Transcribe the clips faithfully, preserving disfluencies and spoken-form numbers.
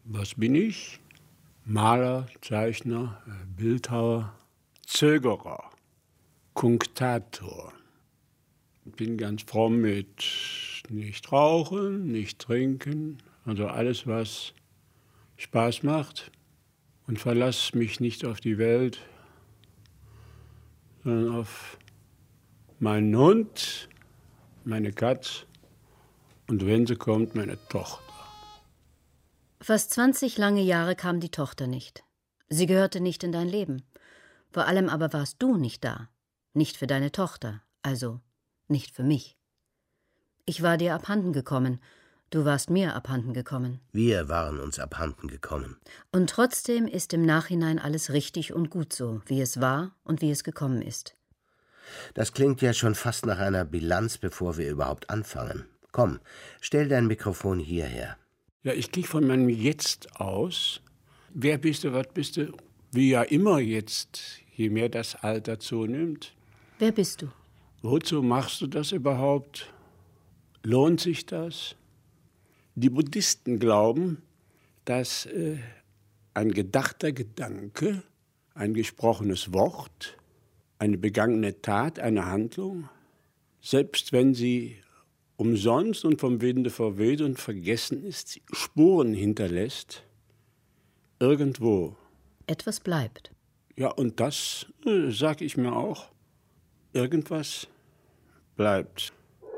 Was bin ich? Maler, Zeichner, Bildhauer, Zögerer, Kunktator. Ich bin ganz fromm mit nicht rauchen, nicht trinken, also alles, was Spaß macht. Und verlasse mich nicht auf die Welt, sondern auf meinen Hund, meine Katze und wenn sie kommt, meine Tochter. Fast zwanzig lange Jahre kam die Tochter nicht. Sie gehörte nicht in dein Leben. Vor allem aber warst du nicht da. Nicht für deine Tochter, also nicht für mich. Ich war dir abhanden gekommen. Du warst mir abhanden gekommen. Wir waren uns abhanden gekommen. Und trotzdem ist im Nachhinein alles richtig und gut so, wie es war und wie es gekommen ist. Das klingt ja schon fast nach einer Bilanz, bevor wir überhaupt anfangen. Komm, stell dein Mikrofon hierher. Ja, ich gehe von meinem Jetzt aus. Wer bist du, was bist du? Wie ja immer jetzt, je mehr das Alter zunimmt. Wer bist du? Wozu machst du das überhaupt? Lohnt sich das? Die Buddhisten glauben, dass äh, ein gedachter Gedanke, ein gesprochenes Wort, eine begangene Tat, eine Handlung, selbst wenn sie umsonst und vom Winde verweht und vergessen ist, Spuren hinterlässt, irgendwo. Etwas bleibt. Ja, und das äh, sage ich mir auch. Irgendwas bleibt.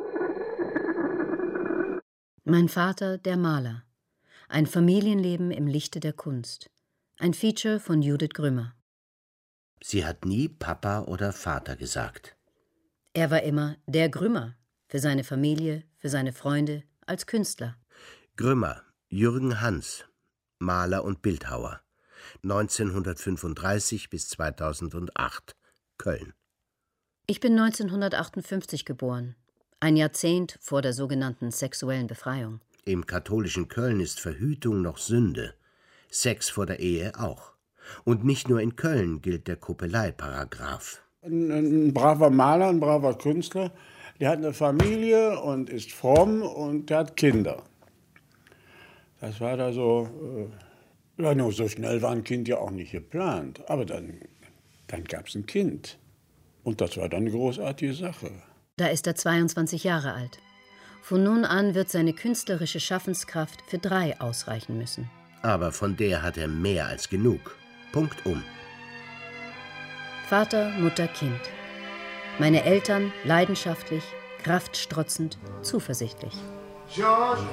Mein Vater, der Maler. Ein Familienleben im Lichte der Kunst. Ein Feature von Judith Grümmer. Sie hat nie Papa oder Vater gesagt. Er war immer der Grümmer. Für seine Familie, für seine Freunde, als Künstler. Grümmer, Jürgen Hans, Maler und Bildhauer. neunzehnhundertfünfunddreißig bis zweitausendacht, Köln. Ich bin neunzehnhundertachtundfünfzig geboren. Ein Jahrzehnt vor der sogenannten sexuellen Befreiung. Im katholischen Köln ist Verhütung noch Sünde. Sex vor der Ehe auch. Und nicht nur in Köln gilt der Kuppelei-Paragraph. Ein, ein braver Maler, ein braver Künstler, der hat eine Familie und ist fromm und der hat Kinder. Das war da so, äh, ja, nur so schnell war ein Kind ja auch nicht geplant. Aber dann, dann gab es ein Kind. Und das war dann eine großartige Sache. Da ist er zweiundzwanzig Jahre alt. Von nun an wird seine künstlerische Schaffenskraft für drei ausreichen müssen. Aber von der hat er mehr als genug. Punkt um. Vater, Mutter, Kind. Meine Eltern leidenschaftlich, kraftstrotzend, zuversichtlich. Georgia,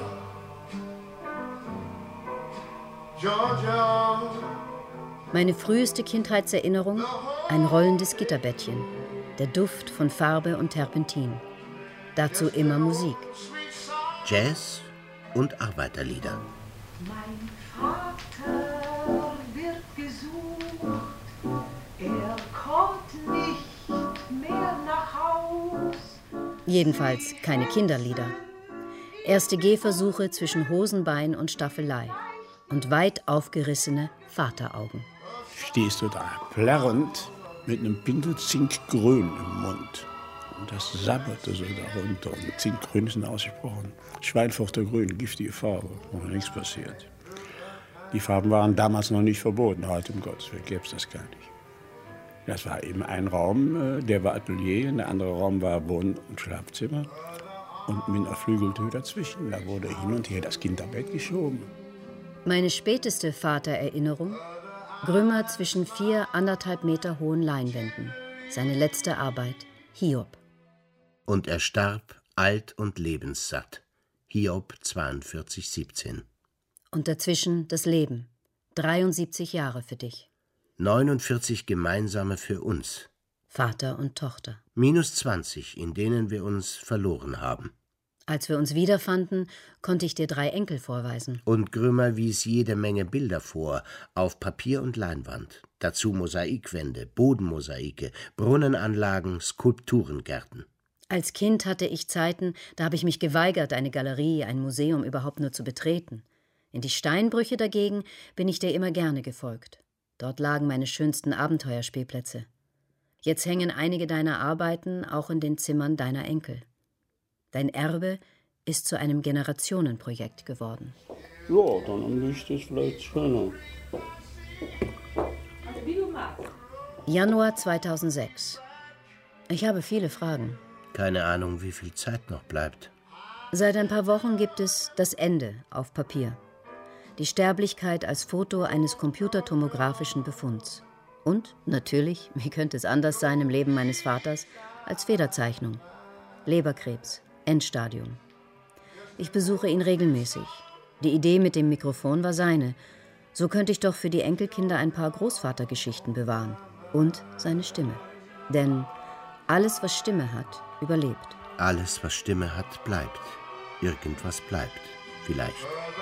Georgia. Meine früheste Kindheitserinnerung, ein rollendes Gitterbettchen, der Duft von Farbe und Terpentin. Dazu immer Musik. Jazz und Arbeiterlieder. Mein Vater wird gesucht, er kommt nicht mehr nach Haus. Jedenfalls keine Kinderlieder. Erste Gehversuche zwischen Hosenbein und Staffelei. Und weit aufgerissene Vateraugen. Stehst du da plärrend mit einem Pintel Zinkgrün im Mund. Und das sabberte so darunter. Und Zinkgrün ist ausgesprochen. Schweinfurter Grün, giftige Farbe, noch nichts passiert. Die Farben waren damals noch nicht verboten, heute um Gottes Willen gäbe es das gar nicht. Das war eben ein Raum, der war Atelier, und der andere Raum war Wohn- und Schlafzimmer. Und mit einer Flügeltür dazwischen, da wurde hin und her das Kinderbett geschoben. Meine späteste Vatererinnerung? Grümmer zwischen vier anderthalb Meter hohen Leinwänden. Seine letzte Arbeit, Hiob. Und er starb alt und lebenssatt. Hiob zweiundvierzig siebzehn. Und dazwischen das Leben. dreiundsiebzig Jahre für dich. neunundvierzig gemeinsame für uns. Vater und Tochter. Minus zwanzig, in denen wir uns verloren haben. Als wir uns wiederfanden, konnte ich dir drei Enkel vorweisen. Und Grümmer wies jede Menge Bilder vor, auf Papier und Leinwand. Dazu Mosaikwände, Bodenmosaike, Brunnenanlagen, Skulpturengärten. Als Kind hatte ich Zeiten, da habe ich mich geweigert, eine Galerie, ein Museum überhaupt nur zu betreten. In die Steinbrüche dagegen bin ich dir immer gerne gefolgt. Dort lagen meine schönsten Abenteuerspielplätze. Jetzt hängen einige deiner Arbeiten auch in den Zimmern deiner Enkel. Dein Erbe ist zu einem Generationenprojekt geworden. Ja, dann am Licht ist vielleicht schöner. Also wie du magst. Januar zweitausendsechs. Ich habe viele Fragen. Keine Ahnung, wie viel Zeit noch bleibt. Seit ein paar Wochen gibt es das Ende auf Papier. Die Sterblichkeit als Foto eines computertomografischen Befunds. Und natürlich, wie könnte es anders sein im Leben meines Vaters, als Federzeichnung. Leberkrebs, Endstadium. Ich besuche ihn regelmäßig. Die Idee mit dem Mikrofon war seine. So könnte ich doch für die Enkelkinder ein paar Großvatergeschichten bewahren. Und seine Stimme. Denn alles, was Stimme hat, überlebt. Alles, was Stimme hat, bleibt. Irgendwas bleibt. Vielleicht.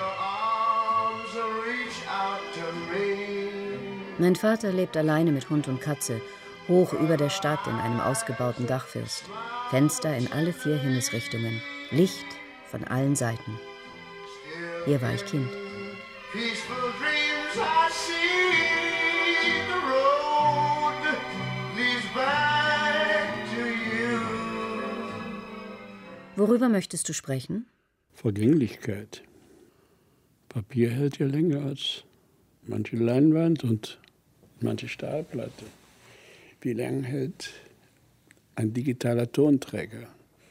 Mein Vater lebt alleine mit Hund und Katze, hoch über der Stadt in einem ausgebauten Dachfirst. Fenster in alle vier Himmelsrichtungen. Licht von allen Seiten. Hier war ich Kind. Worüber möchtest du sprechen? Vergänglichkeit. Papier hält ja länger als manche Leinwand und manche Stahlplatte. Wie lange hält ein digitaler Tonträger?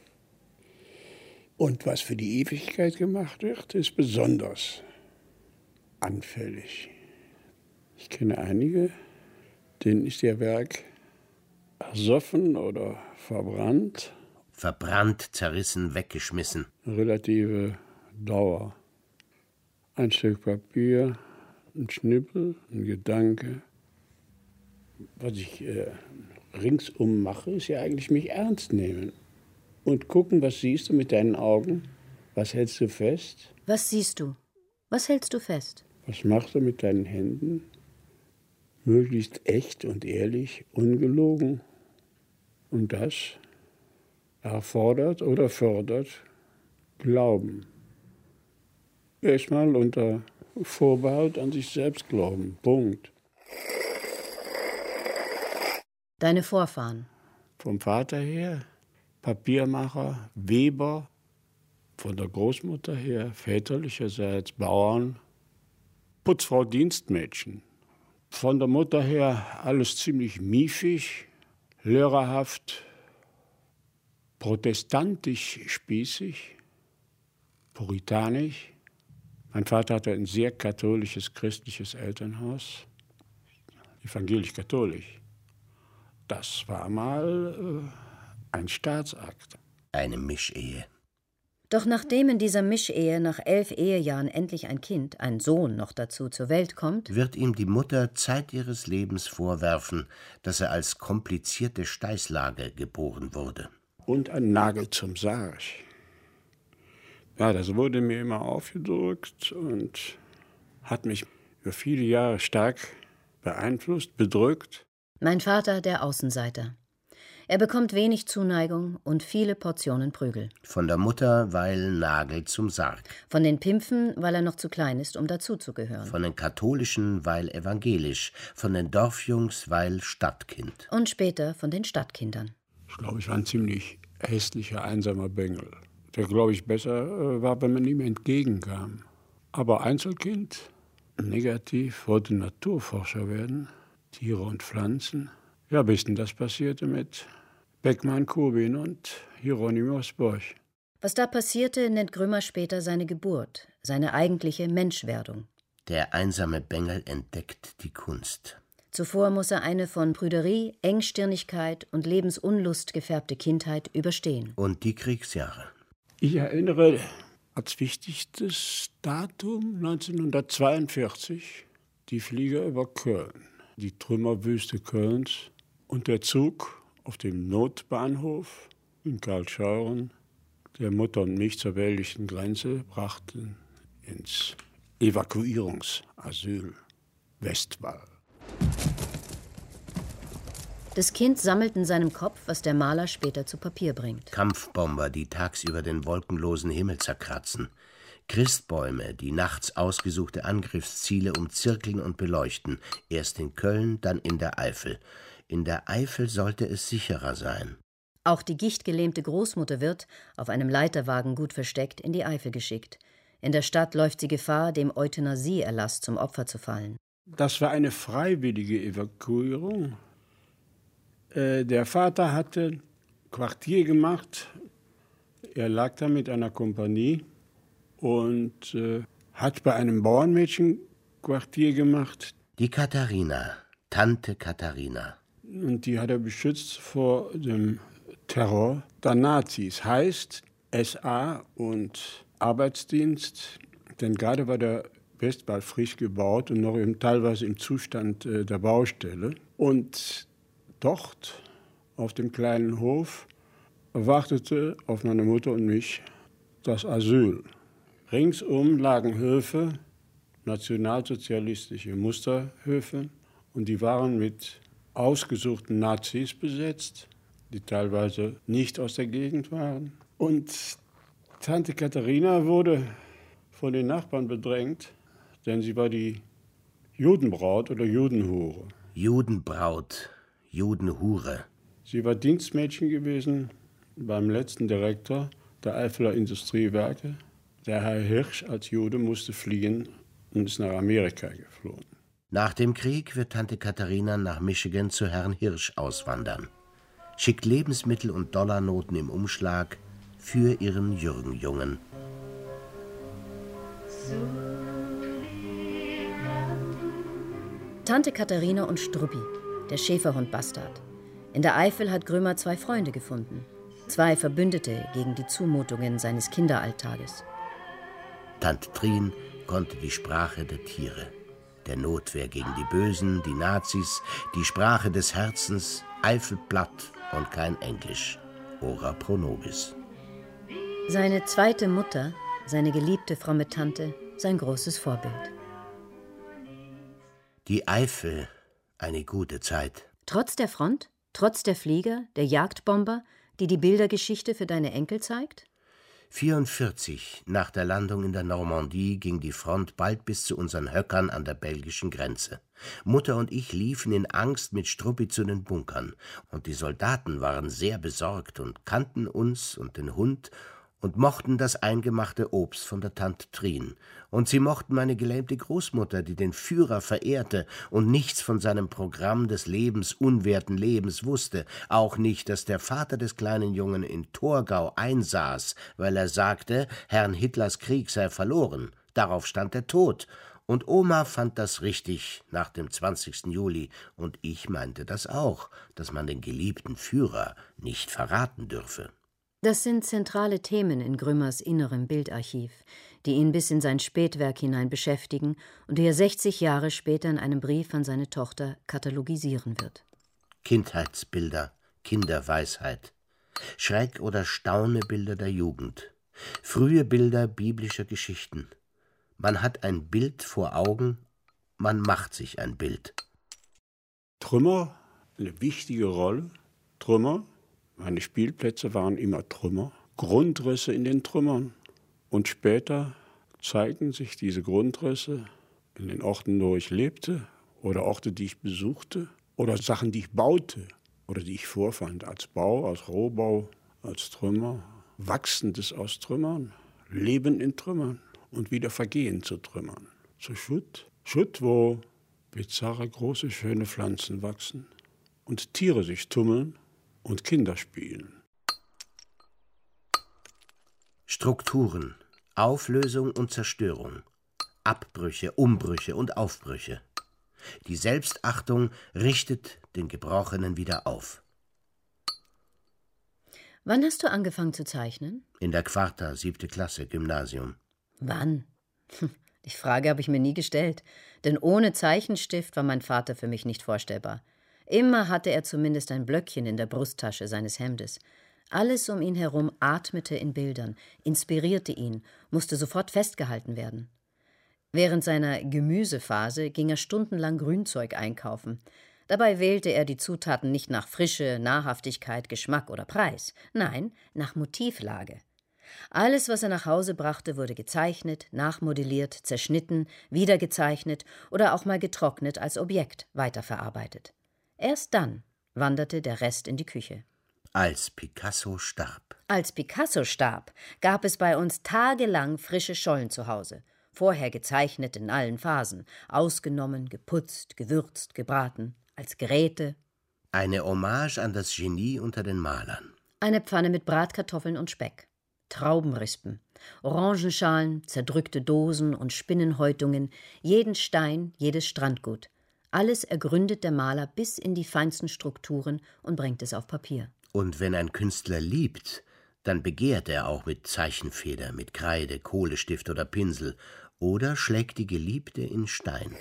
Und was für die Ewigkeit gemacht wird, ist besonders anfällig. Ich kenne einige, denen ist ihr Werk ersoffen oder verbrannt. Verbrannt, zerrissen, weggeschmissen. Relative Dauer. Ein Stück Papier, ein Schnippel, ein Gedanke. Was ich äh, ringsum mache, ist ja eigentlich mich ernst nehmen. Und gucken, was siehst du mit deinen Augen? Was hältst du fest? Was siehst du? Was hältst du fest? Was machst du mit deinen Händen? Möglichst echt und ehrlich, ungelogen. Und das erfordert oder fördert Glauben. Erstmal unter Vorbehalt an sich selbst glauben. Punkt. Deine Vorfahren. Vom Vater her Papiermacher, Weber, von der Großmutter her väterlicherseits Bauern, Putzfrau, Dienstmädchen. Von der Mutter her alles ziemlich miefig, lehrerhaft, protestantisch spießig, puritanisch. Mein Vater hatte ein sehr katholisches, christliches Elternhaus, evangelisch-katholisch. Das war mal äh, ein Staatsakt. Eine Mischehe. Doch nachdem in dieser Mischehe nach elf Ehejahren endlich ein Kind, ein Sohn noch dazu, zur Welt kommt, wird ihm die Mutter Zeit ihres Lebens vorwerfen, dass er als komplizierte Steißlage geboren wurde. Und ein Nagel zum Sarg. Ja, das wurde mir immer aufgedrückt und hat mich über viele Jahre stark beeinflusst, bedrückt. Mein Vater der Außenseiter. Er bekommt wenig Zuneigung und viele Portionen Prügel. Von der Mutter, weil Nagel zum Sarg. Von den Pimpfen, weil er noch zu klein ist, um dazuzugehören. Von den Katholischen, weil evangelisch. Von den Dorfjungs, weil Stadtkind. Und später von den Stadtkindern. Ich glaube, ich war ein ziemlich hässlicher, einsamer Bengel. Der, glaube ich, besser äh, war, wenn man ihm entgegenkam. Aber Einzelkind, negativ, wollte Naturforscher werden, Tiere und Pflanzen. Ja, bis denn das passierte mit Beckmann, Kubin und Hieronymus Bosch. Was da passierte, nennt Grümmer später seine Geburt, seine eigentliche Menschwerdung. Der einsame Bengel entdeckt die Kunst. Zuvor muss er eine von Prüderie, Engstirnigkeit und Lebensunlust gefärbte Kindheit überstehen. Und die Kriegsjahre. Ich erinnere als wichtigstes Datum neunzehnhundertzweiundvierzig die Flieger über Köln, die Trümmerwüste Kölns und der Zug auf dem Notbahnhof in Karlsruhe, der Mutter und mich zur belgischen Grenze brachten ins Evakuierungsasyl Westwall. Das Kind sammelt in seinem Kopf, was der Maler später zu Papier bringt. Kampfbomber, die tagsüber den wolkenlosen Himmel zerkratzen. Christbäume, die nachts ausgesuchte Angriffsziele umzirkeln und beleuchten. Erst in Köln, dann in der Eifel. In der Eifel sollte es sicherer sein. Auch die gichtgelähmte Großmutter wird, auf einem Leiterwagen gut versteckt, in die Eifel geschickt. In der Stadt läuft sie Gefahr, dem Euthanasieerlass zum Opfer zu fallen. Das war eine freiwillige Evakuierung. Äh, der Vater hatte Quartier gemacht. Er lag da mit einer Kompanie und äh, hat bei einem Bauernmädchen Quartier gemacht. Die Katharina, Tante Katharina. Und die hat er beschützt vor dem Terror der Nazis. Heißt S A und Arbeitsdienst, denn gerade war der Westwall frisch gebaut und noch im, teilweise im Zustand äh, der Baustelle. Und dort, auf dem kleinen Hof, wartete auf meine Mutter und mich das Asyl. Ringsum lagen Höfe, nationalsozialistische Musterhöfe, und die waren mit ausgesuchten Nazis besetzt, die teilweise nicht aus der Gegend waren. Und Tante Katharina wurde von den Nachbarn bedrängt, denn sie war die Judenbraut oder Judenhure. Judenbraut, Judenhure. Sie war Dienstmädchen gewesen beim letzten Direktor der Eifeler Industriewerke. Der Herr Hirsch als Jude musste fliehen und ist nach Amerika geflohen. Nach dem Krieg wird Tante Katharina nach Michigan zu Herrn Hirsch auswandern, schickt Lebensmittel und Dollarnoten im Umschlag für ihren Jürgen-Jungen. Tante Katharina und Struppi, der Schäferhund-Bastard. In der Eifel hat Grömer zwei Freunde gefunden. Zwei Verbündete gegen die Zumutungen seines Kinderalltages. Tante Trien konnte die Sprache der Tiere, der Notwehr gegen die Bösen, die Nazis, die Sprache des Herzens, Eifelplatt und kein Englisch. Ora pro nobis. Seine zweite Mutter, seine geliebte fromme Tante, sein großes Vorbild. Die Eifel, eine gute Zeit. Trotz der Front, trotz der Flieger, der Jagdbomber, die die Bildergeschichte für deine Enkel zeigt? vierundvierzig, nach der Landung in der Normandie, ging die Front bald bis zu unseren Höckern an der belgischen Grenze. Mutter und ich liefen in Angst mit Struppi zu den Bunkern. Und die Soldaten waren sehr besorgt und kannten uns und den Hund und mochten das eingemachte Obst von der Tante Trien. Und sie mochten meine gelähmte Großmutter, die den Führer verehrte und nichts von seinem Programm des lebensunwerten Lebens wusste, auch nicht, dass der Vater des kleinen Jungen in Torgau einsaß, weil er sagte, Herrn Hitlers Krieg sei verloren, darauf stand der Tod. Und Oma fand das richtig nach dem zwanzigsten Juli, und ich meinte das auch, dass man den geliebten Führer nicht verraten dürfe. Das sind zentrale Themen in Grömers innerem Bildarchiv, die ihn bis in sein Spätwerk hinein beschäftigen und die er sechzig Jahre später in einem Brief an seine Tochter katalogisieren wird. Kindheitsbilder, Kinderweisheit, Schreck- oder Staunebilder der Jugend, frühe Bilder biblischer Geschichten. Man hat ein Bild vor Augen, man macht sich ein Bild. Trümmer, eine wichtige Rolle. Trümmer. Meine Spielplätze waren immer Trümmer, Grundrisse in den Trümmern. Und später zeigten sich diese Grundrisse in den Orten, wo ich lebte, oder Orte, die ich besuchte, oder Sachen, die ich baute oder die ich vorfand, als Bau, als Rohbau, als Trümmer, Wachsendes aus Trümmern, Leben in Trümmern und wieder Vergehen zu Trümmern. Zu Schutt, Schutt, wo bizarre, große, schöne Pflanzen wachsen und Tiere sich tummeln und Kinder spielen. Strukturen, Auflösung und Zerstörung, Abbrüche, Umbrüche und Aufbrüche. Die Selbstachtung richtet den Gebrochenen wieder auf. Wann hast du angefangen zu zeichnen? In der Quarta, siebte Klasse, Gymnasium. Wann? Die Frage habe ich mir nie gestellt, denn ohne Zeichenstift war mein Vater für mich nicht vorstellbar. Immer hatte er zumindest ein Blöckchen in der Brusttasche seines Hemdes. Alles um ihn herum atmete in Bildern, inspirierte ihn, musste sofort festgehalten werden. Während seiner Gemüsephase ging er stundenlang Grünzeug einkaufen. Dabei wählte er die Zutaten nicht nach Frische, Nahrhaftigkeit, Geschmack oder Preis. Nein, nach Motivlage. Alles, was er nach Hause brachte, wurde gezeichnet, nachmodelliert, zerschnitten, wieder gezeichnet oder auch mal getrocknet als Objekt weiterverarbeitet. Erst dann wanderte der Rest in die Küche. Als Picasso starb. Als Picasso starb, gab es bei uns tagelang frische Schollen zu Hause, vorher gezeichnet in allen Phasen, ausgenommen, geputzt, gewürzt, gebraten, als Geräte. Eine Hommage an das Genie unter den Malern. Eine Pfanne mit Bratkartoffeln und Speck, Traubenrispen, Orangenschalen, zerdrückte Dosen und Spinnenhäutungen, jeden Stein, jedes Strandgut. Alles ergründet der Maler bis in die feinsten Strukturen und bringt es auf Papier. Und wenn ein Künstler liebt, dann begehrt er auch mit Zeichenfeder, mit Kreide, Kohlestift oder Pinsel oder schlägt die Geliebte in Stein.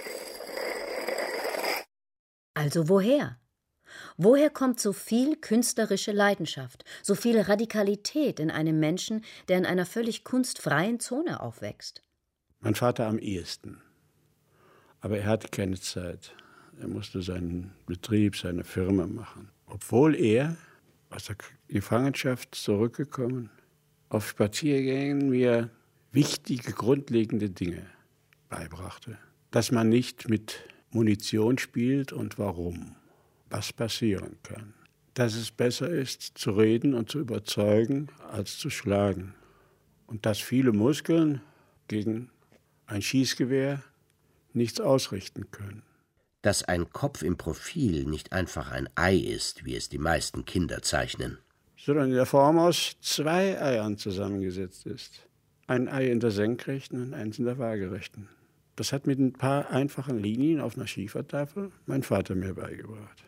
Also woher? Woher kommt so viel künstlerische Leidenschaft, so viel Radikalität in einem Menschen, der in einer völlig kunstfreien Zone aufwächst? Mein Vater am ehesten. Aber er hatte keine Zeit. Er musste seinen Betrieb, seine Firma machen. Obwohl er aus der Gefangenschaft zurückgekommen, auf Spaziergängen mir wichtige, grundlegende Dinge beibrachte. Dass man nicht mit Munition spielt und warum, was passieren kann. Dass es besser ist, zu reden und zu überzeugen, als zu schlagen. Und dass viele Muskeln gegen ein Schießgewehr nichts ausrichten können. Dass ein Kopf im Profil nicht einfach ein Ei ist, wie es die meisten Kinder zeichnen. Sondern in der Form aus zwei Eiern zusammengesetzt ist. Ein Ei in der Senkrechten und eins in der Waagerechten. Das hat mit ein paar einfachen Linien auf einer Schiefertafel mein Vater mir beigebracht.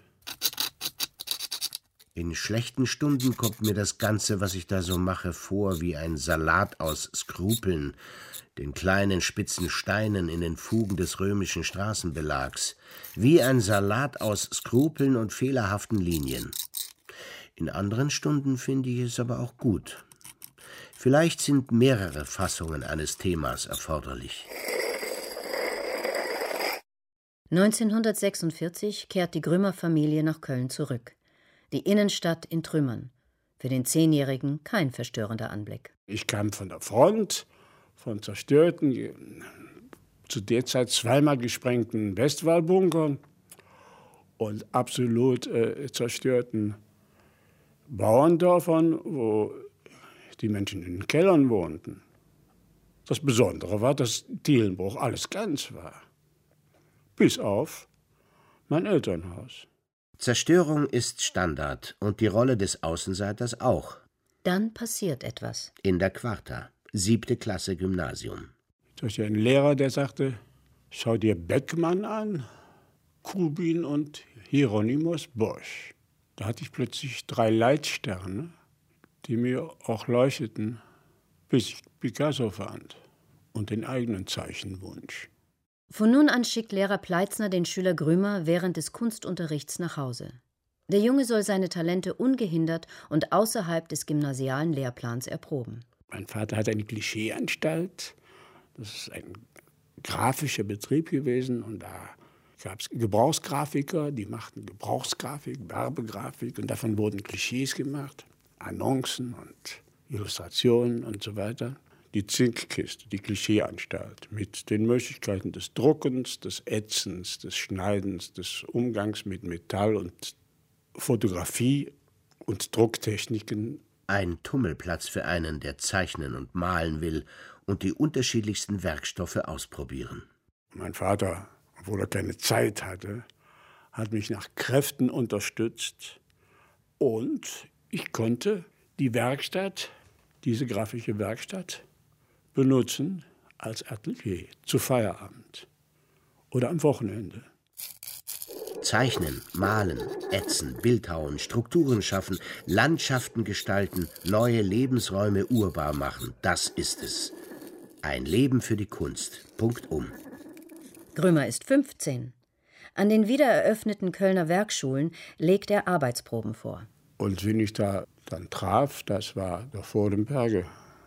In schlechten Stunden kommt mir das Ganze, was ich da so mache, vor wie ein Salat aus Skrupeln, den kleinen spitzen Steinen in den Fugen des römischen Straßenbelags, wie ein Salat aus Skrupeln und fehlerhaften Linien. In anderen Stunden finde ich es aber auch gut. Vielleicht sind mehrere Fassungen eines Themas erforderlich. neunzehnhundertsechsundvierzig kehrt die Grümmer-Familie nach Köln zurück. Die Innenstadt in Trümmern. Für den Zehnjährigen kein verstörender Anblick. Ich kam von der Front, von zerstörten, zu der Zeit zweimal gesprengten Westwallbunkern und absolut äh, zerstörten Bauerndörfern, wo die Menschen in den Kellern wohnten. Das Besondere war, dass Dielenbruch alles ganz war. Bis auf mein Elternhaus. Zerstörung ist Standard und die Rolle des Außenseiters auch. Dann passiert etwas. In der Quarta, siebte Klasse Gymnasium. Da ist ja ein Lehrer, der sagte, schau dir Beckmann an, Kubin und Hieronymus Bosch. Da hatte ich plötzlich drei Leitsterne, die mir auch leuchteten, bis ich Picasso fand und den eigenen Zeichenwunsch. Von nun an schickt Lehrer Pleitzner den Schüler Grümer während des Kunstunterrichts nach Hause. Der Junge soll seine Talente ungehindert und außerhalb des gymnasialen Lehrplans erproben. Mein Vater hat eine Klischeeanstalt. Das ist ein grafischer Betrieb gewesen. Und da gab es Gebrauchsgrafiker, die machten Gebrauchsgrafik, Werbegrafik. Und davon wurden Klischees gemacht, Annoncen und Illustrationen und so weiter. Die Zinkkiste, die Klischeeanstalt, mit den Möglichkeiten des Druckens, des Ätzens, des Schneidens, des Umgangs mit Metall und Fotografie und Drucktechniken. Ein Tummelplatz für einen, der zeichnen und malen will und die unterschiedlichsten Werkstoffe ausprobieren. Mein Vater, obwohl er keine Zeit hatte, hat mich nach Kräften unterstützt. Und ich konnte die Werkstatt, diese grafische Werkstatt, benutzen als Atelier zu Feierabend oder am Wochenende. Zeichnen, malen, ätzen, bildhauen, Strukturen schaffen, Landschaften gestalten, neue Lebensräume urbar machen, das ist es. Ein Leben für die Kunst. Punktum. Grümer ist fünfzehn. An den wiedereröffneten Kölner Werkschulen legt er Arbeitsproben vor. Und wen ich da dann traf, das war der Vordenberger,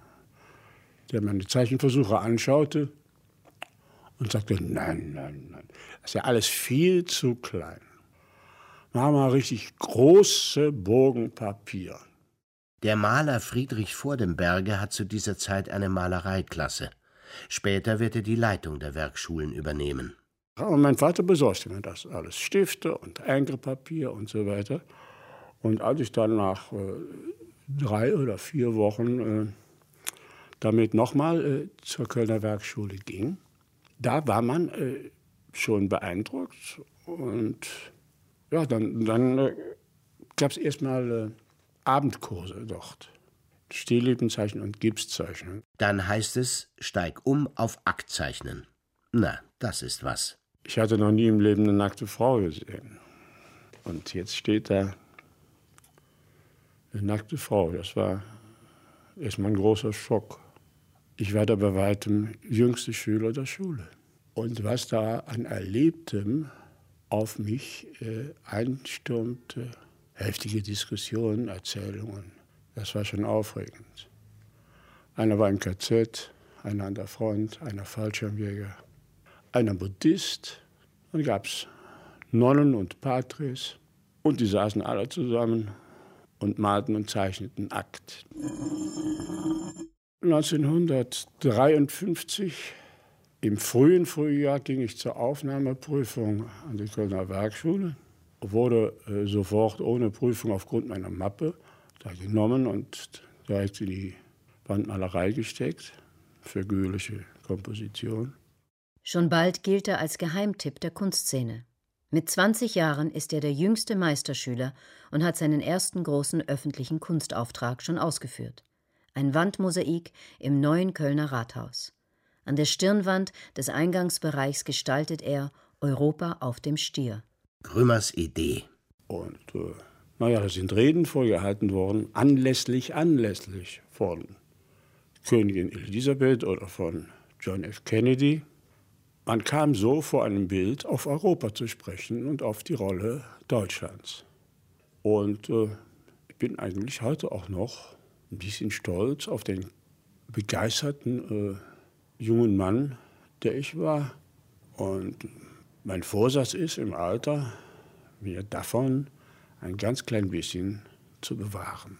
der meine Zeichenversuche anschaute und sagte, nein, nein, nein, das ist ja alles viel zu klein. Machen wir richtig große Bogen Papier. Der Maler Friedrich Vordenberger hat zu dieser Zeit eine Malereiklasse. Später wird er die Leitung der Werkschulen übernehmen. Und mein Vater besorgte mir das alles, Stifte und Enkelpapier und so weiter. Und als ich dann nach äh, drei oder vier Wochen äh, damit nochmal äh, zur Kölner Werkschule ging. Da war man äh, schon beeindruckt. Und ja, dann, dann äh, gab es erstmal äh, Abendkurse dort. Stilllebenzeichnen und Gipszeichnen. Dann heißt es, steig um auf Aktzeichnen. Na, das ist was. Ich hatte noch nie im Leben eine nackte Frau gesehen. Und jetzt steht da eine nackte Frau. Das war erstmal ein großer Schock. Ich war da bei weitem jüngste Schüler der Schule. Und was da an Erlebtem auf mich äh, einstürmte, heftige Diskussionen, Erzählungen, das war schon aufregend. Einer war im K Z, einer an der Front, einer Fallschirmjäger, einer Buddhist. Dann gab es Nonnen und Patres und die saßen alle zusammen und malten und zeichneten Akt. neunzehnhundertdreiundfünfzig, im frühen Frühjahr, ging ich zur Aufnahmeprüfung an die Kölner Werkschule, wurde äh, sofort ohne Prüfung aufgrund meiner Mappe da genommen und direkt in die Wandmalerei gesteckt, figürliche Komposition. Schon bald gilt er als Geheimtipp der Kunstszene. Mit zwanzig Jahren ist er der jüngste Meisterschüler und hat seinen ersten großen öffentlichen Kunstauftrag schon ausgeführt. Ein Wandmosaik im neuen Kölner Rathaus. An der Stirnwand des Eingangsbereichs gestaltet er Europa auf dem Stier. Grümers Idee. Und äh, naja, da sind Reden vorgehalten worden, anlässlich, anlässlich von Königin Elisabeth oder von John F. Kennedy. Man kam so vor einem Bild auf Europa zu sprechen und auf die Rolle Deutschlands. Und äh, ich bin eigentlich heute auch noch ein bisschen stolz auf den begeisterten äh, jungen Mann, der ich war. Und mein Vorsatz ist im Alter, mir davon ein ganz klein bisschen zu bewahren.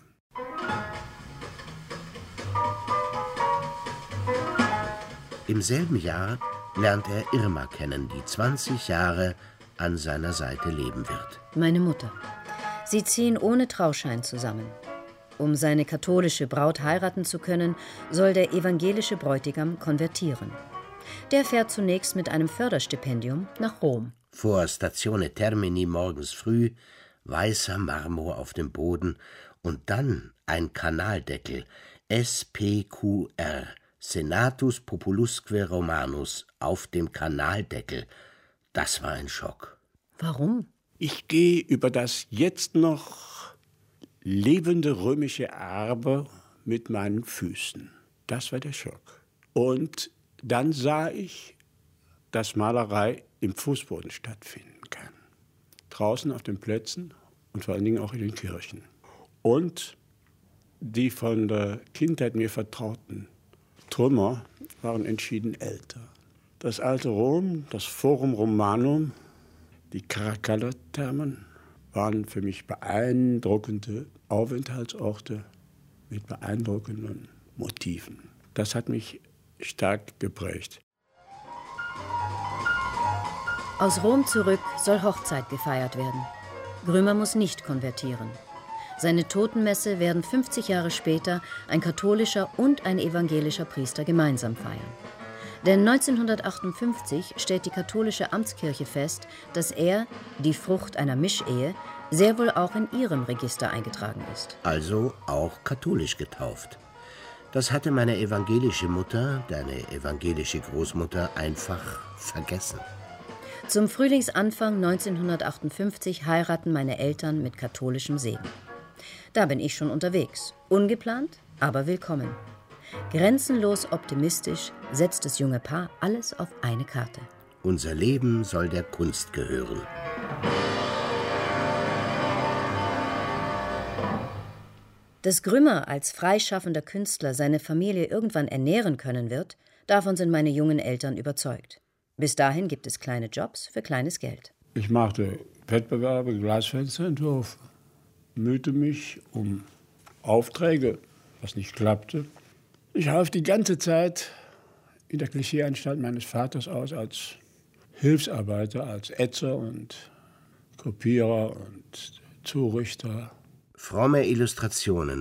Im selben Jahr lernt er Irma kennen, die zwanzig Jahre an seiner Seite leben wird. Meine Mutter. Sie ziehen ohne Trauschein zusammen. Um seine katholische Braut heiraten zu können, soll der evangelische Bräutigam konvertieren. Der fährt zunächst mit einem Förderstipendium nach Rom. Vor Statione Termini morgens früh, weißer Marmor auf dem Boden und dann ein Kanaldeckel, S P Q R, Senatus Populusque Romanus, auf dem Kanaldeckel. Das war ein Schock. Warum? Ich gehe über das jetzt noch lebende römische Erbe mit meinen Füßen. Das war der Schock. Und dann sah ich, dass Malerei im Fußboden stattfinden kann. Draußen auf den Plätzen und vor allen Dingen auch in den Kirchen. Und die von der Kindheit mir vertrauten Trümmer waren entschieden älter. Das alte Rom, das Forum Romanum, die Caracalla-Thermen waren für mich beeindruckende Aufenthaltsorte mit beeindruckenden Motiven. Das hat mich stark geprägt. Aus Rom zurück soll Hochzeit gefeiert werden. Grümer muss nicht konvertieren. Seine Totenmesse werden fünfzig Jahre später ein katholischer und ein evangelischer Priester gemeinsam feiern. Denn neunzehnhundertachtundfünfzig stellt die katholische Amtskirche fest, dass er, die Frucht einer Mischehe, sehr wohl auch in ihrem Register eingetragen ist. Also auch katholisch getauft. Das hatte meine evangelische Mutter, deine evangelische Großmutter, einfach vergessen. Zum Frühlingsanfang neunzehnhundertachtundfünfzig heiraten meine Eltern mit katholischem Segen. Da bin ich schon unterwegs. Ungeplant, aber willkommen. Grenzenlos optimistisch setzt das junge Paar alles auf eine Karte. Unser Leben soll der Kunst gehören. Dass Grümmer als freischaffender Künstler seine Familie irgendwann ernähren können wird, davon sind meine jungen Eltern überzeugt. Bis dahin gibt es kleine Jobs für kleines Geld. Ich machte Wettbewerbe, Glasfensterentwürfe, mühte mich um Aufträge, was nicht klappte. Ich half die ganze Zeit in der Klischeeanstalt meines Vaters aus als Hilfsarbeiter, als Ätzer und Kopierer und Zurichter. Fromme Illustrationen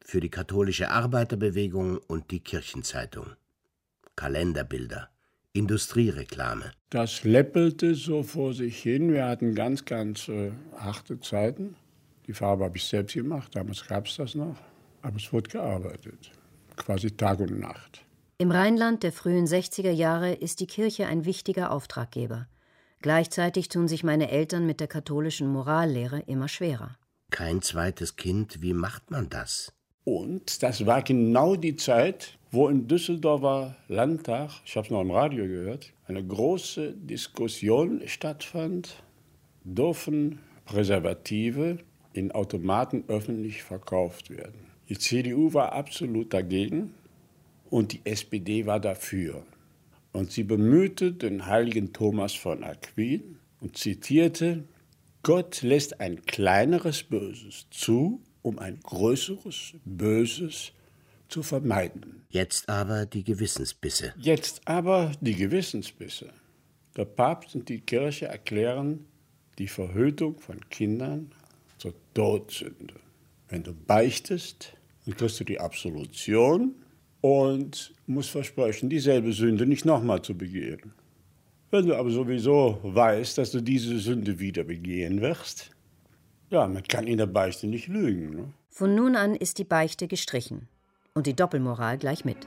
für die katholische Arbeiterbewegung und die Kirchenzeitung. Kalenderbilder, Industriereklame. Das läppelte so vor sich hin. Wir hatten ganz, ganz äh, harte Zeiten. Die Farbe habe ich selbst gemacht, damals gab es das noch. Aber es wurde gearbeitet, quasi Tag und Nacht. Im Rheinland der frühen sechziger Jahre ist die Kirche ein wichtiger Auftraggeber. Gleichzeitig tun sich meine Eltern mit der katholischen Morallehre immer schwerer. Kein zweites Kind, wie macht man das? Und das war genau die Zeit, wo im Düsseldorfer Landtag, ich habe es noch im Radio gehört, eine große Diskussion stattfand, dürfen Präservative in Automaten öffentlich verkauft werden. Die C D U war absolut dagegen und die S P D war dafür. Und sie bemühte den heiligen Thomas von Aquin und zitierte: Gott lässt ein kleineres Böses zu, um ein größeres Böses zu vermeiden. Jetzt aber die Gewissensbisse. Jetzt aber die Gewissensbisse. Der Papst und die Kirche erklären die Verhütung von Kindern zur Todsünde. Wenn du beichtest, dann kriegst du die Absolution und musst versprechen, dieselbe Sünde nicht nochmal zu begehen. Wenn du aber sowieso weißt, dass du diese Sünde wieder begehen wirst, ja, man kann in der Beichte nicht lügen. Ne? Von nun an ist die Beichte gestrichen und die Doppelmoral gleich mit.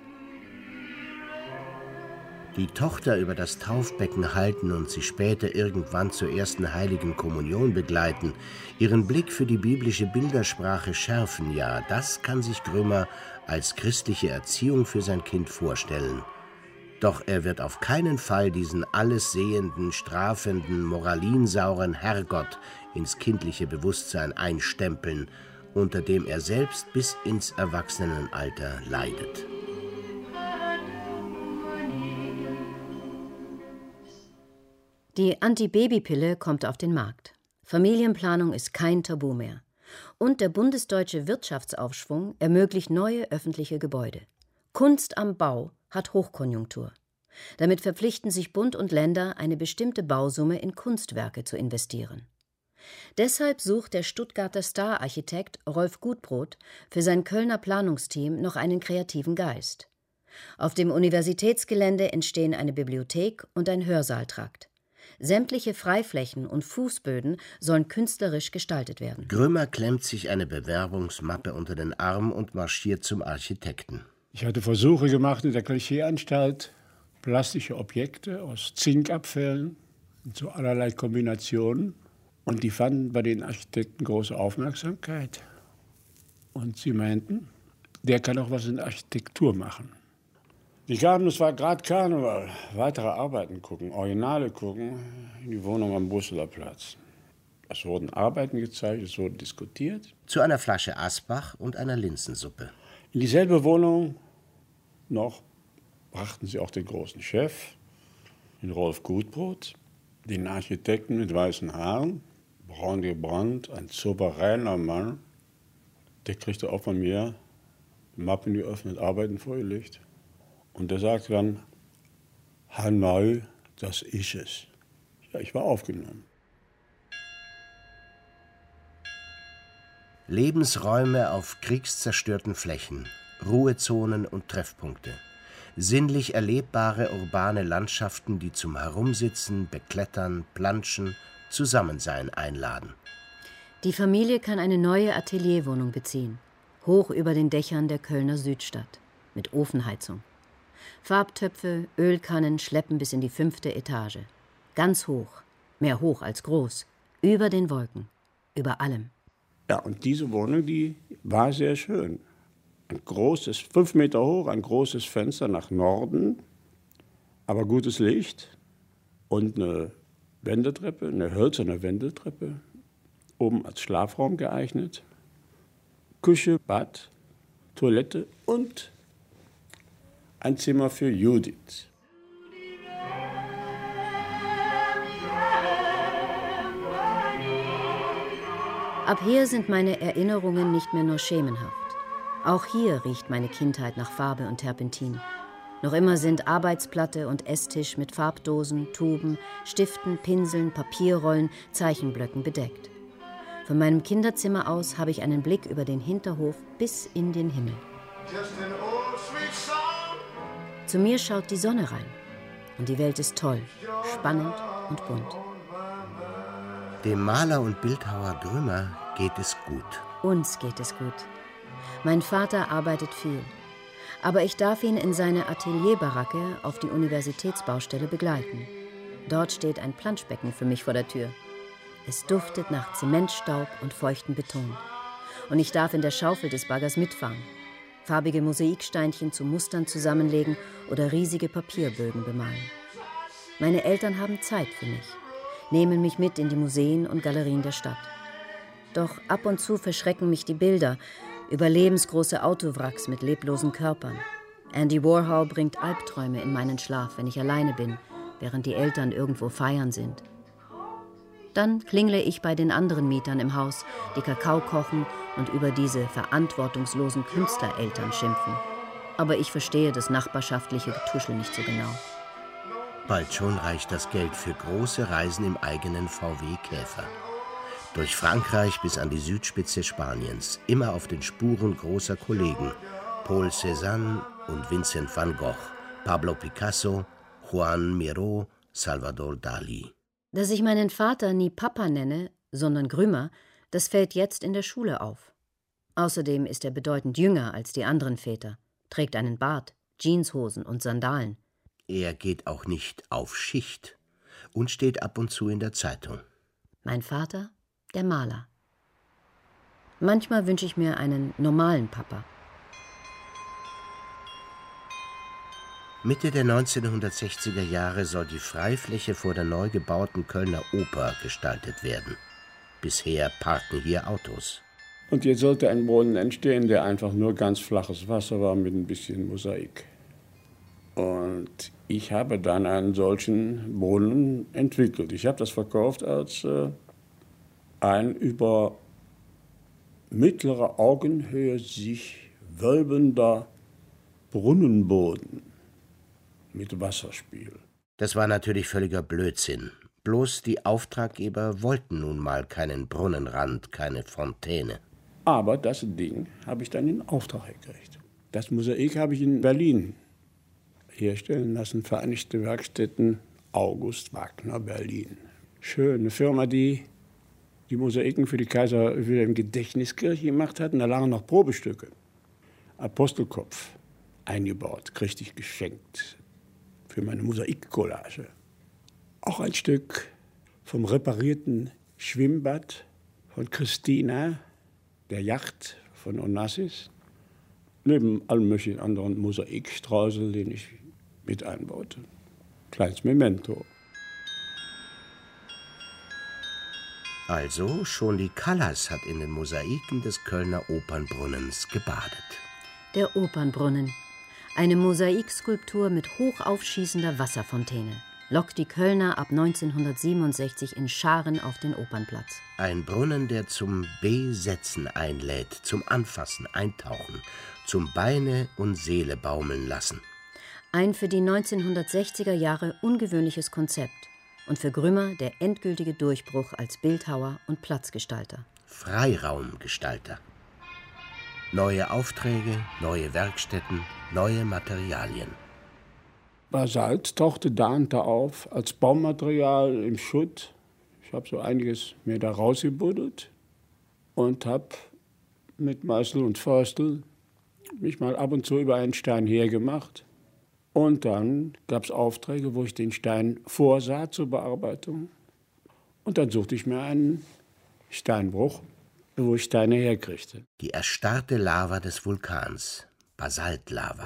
Die Tochter über das Taufbecken halten und sie später irgendwann zur ersten heiligen Kommunion begleiten, ihren Blick für die biblische Bildersprache schärfen, ja, das kann sich Grümmer als christliche Erziehung für sein Kind vorstellen. Doch er wird auf keinen Fall diesen alles sehenden, strafenden, moralinsauren Herrgott ins kindliche Bewusstsein einstempeln, unter dem er selbst bis ins Erwachsenenalter leidet. Die Antibabypille kommt auf den Markt. Familienplanung ist kein Tabu mehr. Und der bundesdeutsche Wirtschaftsaufschwung ermöglicht neue öffentliche Gebäude. Kunst am Bau hat Hochkonjunktur. Damit verpflichten sich Bund und Länder, eine bestimmte Bausumme in Kunstwerke zu investieren. Deshalb sucht der Stuttgarter Star-Architekt Rolf Gutbrot für sein Kölner Planungsteam noch einen kreativen Geist. Auf dem Universitätsgelände entstehen eine Bibliothek und ein Hörsaaltrakt. Sämtliche Freiflächen und Fußböden sollen künstlerisch gestaltet werden. Grümmer klemmt sich eine Bewerbungsmappe unter den Arm und marschiert zum Architekten. Ich hatte Versuche gemacht in der Klischeeanstalt, plastische Objekte aus Zinkabfällen in so allerlei Kombinationen. Und die fanden bei den Architekten große Aufmerksamkeit. Und sie meinten, der kann auch was in Architektur machen. Die kamen, es war gerade Karneval, weitere Arbeiten gucken, Originale gucken, in die Wohnung am Brüsseler Platz. Es wurden Arbeiten gezeigt, es wurde diskutiert. Zu einer Flasche Asbach und einer Linsensuppe. In dieselbe Wohnung noch brachten sie auch den großen Chef, den Rolf Gutbrot, den Architekten mit weißen Haaren, braun gebrannt, ein souveräner Mann. Der kriegte auch von mir die Mappen geöffnet, Arbeiten vorgelegt. Und der sagte dann, Hanoi, das ist es. Ja, ich war aufgenommen. Lebensräume auf kriegszerstörten Flächen, Ruhezonen und Treffpunkte. Sinnlich erlebbare urbane Landschaften, die zum Herumsitzen, Beklettern, Planschen, Zusammensein einladen. Die Familie kann eine neue Atelierwohnung beziehen, hoch über den Dächern der Kölner Südstadt, mit Ofenheizung. Farbtöpfe, Ölkannen schleppen bis in die fünfte Etage. Ganz hoch, mehr hoch als groß, über den Wolken, über allem. Ja, und diese Wohnung, die war sehr schön. Ein großes, fünf Meter hoch, ein großes Fenster nach Norden, aber gutes Licht und eine Wendeltreppe, eine hölzerne Wendeltreppe, oben als Schlafraum geeignet. Küche, Bad, Toilette und ein Zimmer für Judith. Ab hier sind meine Erinnerungen nicht mehr nur schemenhaft. Auch hier riecht meine Kindheit nach Farbe und Terpentin. Noch immer sind Arbeitsplatte und Esstisch mit Farbdosen, Tuben, Stiften, Pinseln, Papierrollen, Zeichenblöcken bedeckt. Von meinem Kinderzimmer aus habe ich einen Blick über den Hinterhof bis in den Himmel. Zu mir schaut die Sonne rein. Und die Welt ist toll, spannend und bunt. Dem Maler und Bildhauer Grümmer geht es gut. Uns geht es gut. Mein Vater arbeitet viel. Aber ich darf ihn in seine Atelierbaracke auf die Universitätsbaustelle begleiten. Dort steht ein Planschbecken für mich vor der Tür. Es duftet nach Zementstaub und feuchtem Beton. Und ich darf in der Schaufel des Baggers mitfahren. Farbige Mosaiksteinchen zu Mustern zusammenlegen oder riesige Papierbögen bemalen. Meine Eltern haben Zeit für mich, nehmen mich mit in die Museen und Galerien der Stadt. Doch ab und zu verschrecken mich die Bilder über lebensgroße Autowracks mit leblosen Körpern. Andy Warhol bringt Albträume in meinen Schlaf, wenn ich alleine bin, während die Eltern irgendwo feiern sind. Dann klingle ich bei den anderen Mietern im Haus, die Kakao kochen und über diese verantwortungslosen Künstlereltern schimpfen. Aber ich verstehe das nachbarschaftliche Getuschel nicht so genau. Bald schon reicht das Geld für große Reisen im eigenen V W Käfer. Durch Frankreich bis an die Südspitze Spaniens, immer auf den Spuren großer Kollegen. Paul Cézanne und Vincent van Gogh, Pablo Picasso, Juan Miró, Salvador Dalí. Dass ich meinen Vater nie Papa nenne, sondern Grümmer, das fällt jetzt in der Schule auf. Außerdem ist er bedeutend jünger als die anderen Väter, trägt einen Bart, Jeanshosen und Sandalen. Er geht auch nicht auf Schicht und steht ab und zu in der Zeitung. Mein Vater, der Maler. Manchmal wünsche ich mir einen normalen Papa. Mitte der neunzehnhundertsechziger Jahre soll die Freifläche vor der neu gebauten Kölner Oper gestaltet werden. Bisher parken hier Autos. Und jetzt sollte ein Brunnen entstehen, der einfach nur ganz flaches Wasser war mit ein bisschen Mosaik. Und ich habe dann einen solchen Brunnen entwickelt. Ich habe das verkauft als äh, ein über mittlere Augenhöhe sich wölbender Brunnenboden mit Wasserspiel. Das war natürlich völliger Blödsinn. Bloß die Auftraggeber wollten nun mal keinen Brunnenrand, keine Fontäne. Aber das Ding habe ich dann in Auftrag gekriegt. Das Mosaik habe ich in Berlin herstellen lassen, Vereinigte Werkstätten August Wagner Berlin. Schöne Firma, die die Mosaiken für die Kaiser Wilhelm Gedächtniskirche gemacht hat. Und da lagen noch Probestücke. Apostelkopf eingebaut, kriegte ich geschenkt für meine Mosaikcollage. Auch ein Stück vom reparierten Schwimmbad von Christina, der Yacht von Onassis, neben allem möglichen anderen Mosaikstreusel, den ich mit einbaute. Kleines Memento. Also schon die Callas hat in den Mosaiken des Kölner Opernbrunnens gebadet. Der Opernbrunnen. Eine Mosaikskulptur mit hochaufschießender Wasserfontäne. Lockt die Kölner ab neunzehnhundertsiebenundsechzig in Scharen auf den Opernplatz. Ein Brunnen, der zum Besetzen einlädt, zum Anfassen, Eintauchen, zum Beine und Seele baumeln lassen. Ein für die neunzehnhundertsechziger Jahre ungewöhnliches Konzept und für Grümmer der endgültige Durchbruch als Bildhauer und Platzgestalter. Freiraumgestalter. Neue Aufträge, neue Werkstätten, neue Materialien. Basalt tauchte da und da auf als Baumaterial im Schutt. Ich habe so einiges mir da rausgebuddelt und habe mit Meißel und Förstel mich mal ab und zu über einen Stein hergemacht. Und dann gab es Aufträge, wo ich den Stein vorsah zur Bearbeitung. Und dann suchte ich mir einen Steinbruch, wo ich Steine herkriegte. Die erstarrte Lava des Vulkans, Basaltlava.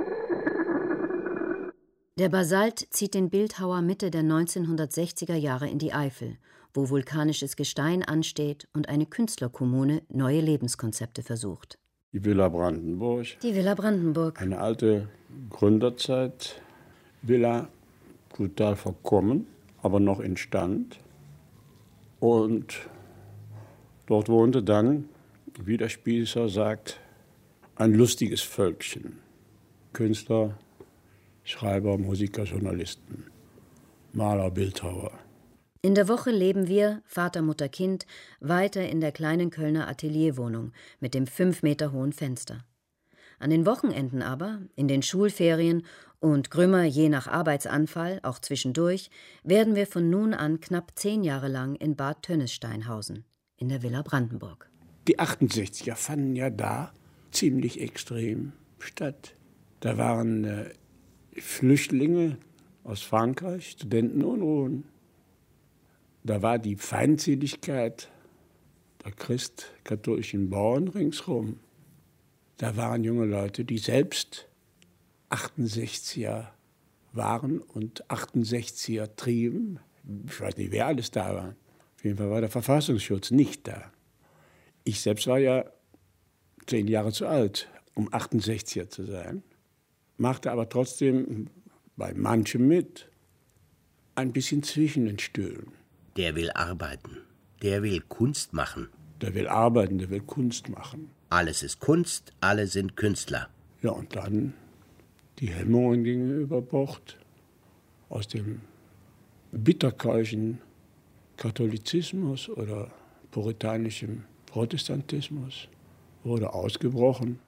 Der Basalt zieht den Bildhauer Mitte der neunzehnhundertsechziger Jahre in die Eifel, wo vulkanisches Gestein ansteht und eine Künstlerkommune neue Lebenskonzepte versucht. Die Villa Brandenburg. Die Villa Brandenburg. Eine alte Gründerzeit-Villa, brutal verkommen, aber noch instand. Und dort wohnte dann, wie der Spießer sagt, ein lustiges Völkchen. Künstler, Schreiber, Musiker, Journalisten, Maler, Bildhauer. In der Woche leben wir, Vater, Mutter, Kind, weiter in der kleinen Kölner Atelierwohnung mit dem fünf Meter hohen Fenster. An den Wochenenden aber, in den Schulferien und Grümmer je nach Arbeitsanfall, auch zwischendurch, werden wir von nun an knapp zehn Jahre lang in Bad Tönnesstein hausen, in der Villa Brandenburg. Die achtundsechziger fanden ja da ziemlich extrem statt. Da waren äh, Flüchtlinge aus Frankreich, Studentenunruhen. Da war die Feindseligkeit der christkatholischen Bauern ringsherum. Da waren junge Leute, die selbst achtundsechziger waren und achtundsechziger trieben. Ich weiß nicht, wer alles da war. Auf jeden Fall war der Verfassungsschutz nicht da. Ich selbst war ja zehn Jahre zu alt, um achtundsechziger zu sein, machte aber trotzdem bei manchem mit, ein bisschen zwischen den Stühlen. Der will arbeiten, der will Kunst machen. Der will arbeiten, der will Kunst machen. Alles ist Kunst, alle sind Künstler. Ja, und dann die Hemmungen gingen über Bord. Aus dem bitterkeuschen Katholizismus oder puritanischem Protestantismus wurde ausgebrochen.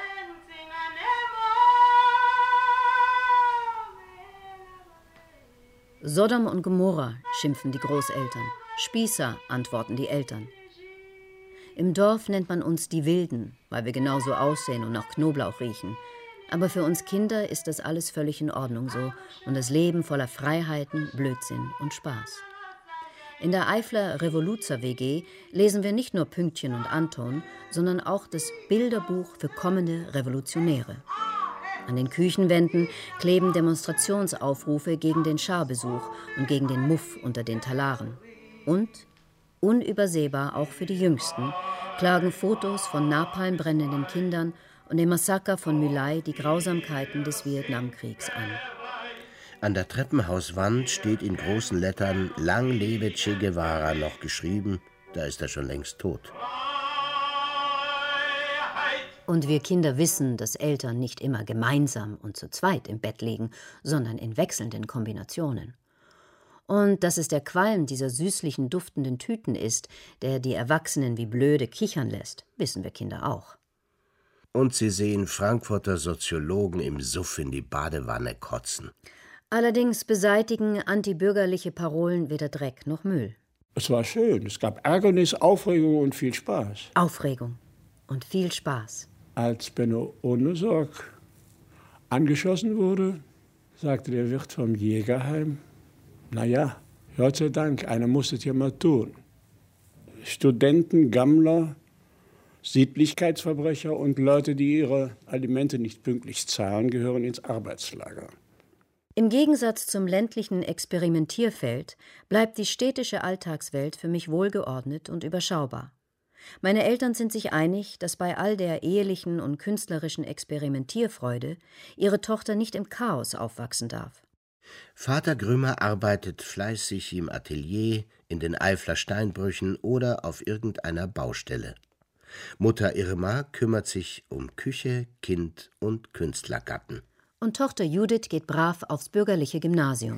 Sodom und Gomorra, schimpfen die Großeltern. Spießer, antworten die Eltern. Im Dorf nennt man uns die Wilden, weil wir genauso aussehen und nach Knoblauch riechen. Aber für uns Kinder ist das alles völlig in Ordnung so und das Leben voller Freiheiten, Blödsinn und Spaß. In der Eifler Revoluzer-W G lesen wir nicht nur Pünktchen und Anton, sondern auch das Bilderbuch für kommende Revolutionäre. An den Küchenwänden kleben Demonstrationsaufrufe gegen den Scharbesuch und gegen den Muff unter den Talaren. Und, unübersehbar auch für die Jüngsten, klagen Fotos von napalmbrennenden Kindern und dem Massaker von My Lai die Grausamkeiten des Vietnamkriegs an. An der Treppenhauswand steht in großen Lettern »Lang lebe Che Guevara« noch geschrieben, da ist er schon längst tot. Und wir Kinder wissen, dass Eltern nicht immer gemeinsam und zu zweit im Bett liegen, sondern in wechselnden Kombinationen. Und dass es der Qualm dieser süßlichen, duftenden Tüten ist, der die Erwachsenen wie blöde kichern lässt, wissen wir Kinder auch. Und sie sehen Frankfurter Soziologen im Suff in die Badewanne kotzen. Allerdings beseitigen antibürgerliche Parolen weder Dreck noch Müll. Es war schön. Es gab Ärgernis, Aufregung und viel Spaß. Aufregung und viel Spaß. Als Benno Ohnesorg angeschossen wurde, sagte der Wirt vom Jägerheim, na ja, Gott sei Dank, einer muss es ja mal tun. Studenten, Gammler, Sittlichkeitsverbrecher und Leute, die ihre Alimente nicht pünktlich zahlen, gehören ins Arbeitslager. Im Gegensatz zum ländlichen Experimentierfeld bleibt die städtische Alltagswelt für mich wohlgeordnet und überschaubar. Meine Eltern sind sich einig, dass bei all der ehelichen und künstlerischen Experimentierfreude ihre Tochter nicht im Chaos aufwachsen darf. Vater Grümmer arbeitet fleißig im Atelier, in den Eifler Steinbrüchen oder auf irgendeiner Baustelle. Mutter Irma kümmert sich um Küche, Kind und Künstlergatten. Und Tochter Judith geht brav aufs bürgerliche Gymnasium.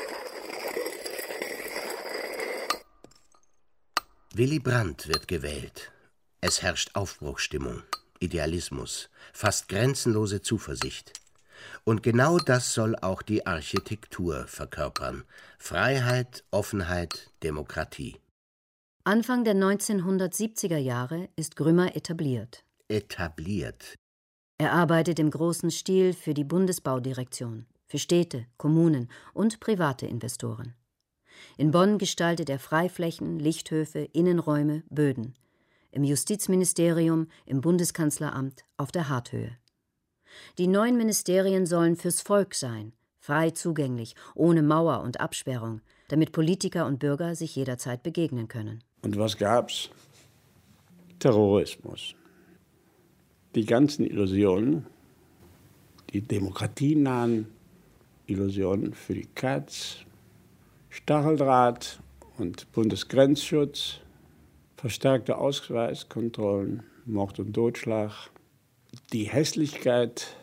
Willy Brandt wird gewählt. Es herrscht Aufbruchsstimmung, Idealismus, fast grenzenlose Zuversicht. Und genau das soll auch die Architektur verkörpern. Freiheit, Offenheit, Demokratie. Anfang der neunzehnhundertsiebziger Jahre ist Grümmer etabliert. Etabliert. Er arbeitet im großen Stil für die Bundesbaudirektion, für Städte, Kommunen und private Investoren. In Bonn gestaltet er Freiflächen, Lichthöfe, Innenräume, Böden. Im Justizministerium, im Bundeskanzleramt, auf der Harthöhe. Die neuen Ministerien sollen fürs Volk sein, frei zugänglich, ohne Mauer und Absperrung, damit Politiker und Bürger sich jederzeit begegnen können. Und was gab's? Terrorismus. Die ganzen Illusionen, die demokratienahen Illusionen für die Katz, Stacheldraht und Bundesgrenzschutz, verstärkte Ausweiskontrollen, Mord und Totschlag. Die Hässlichkeit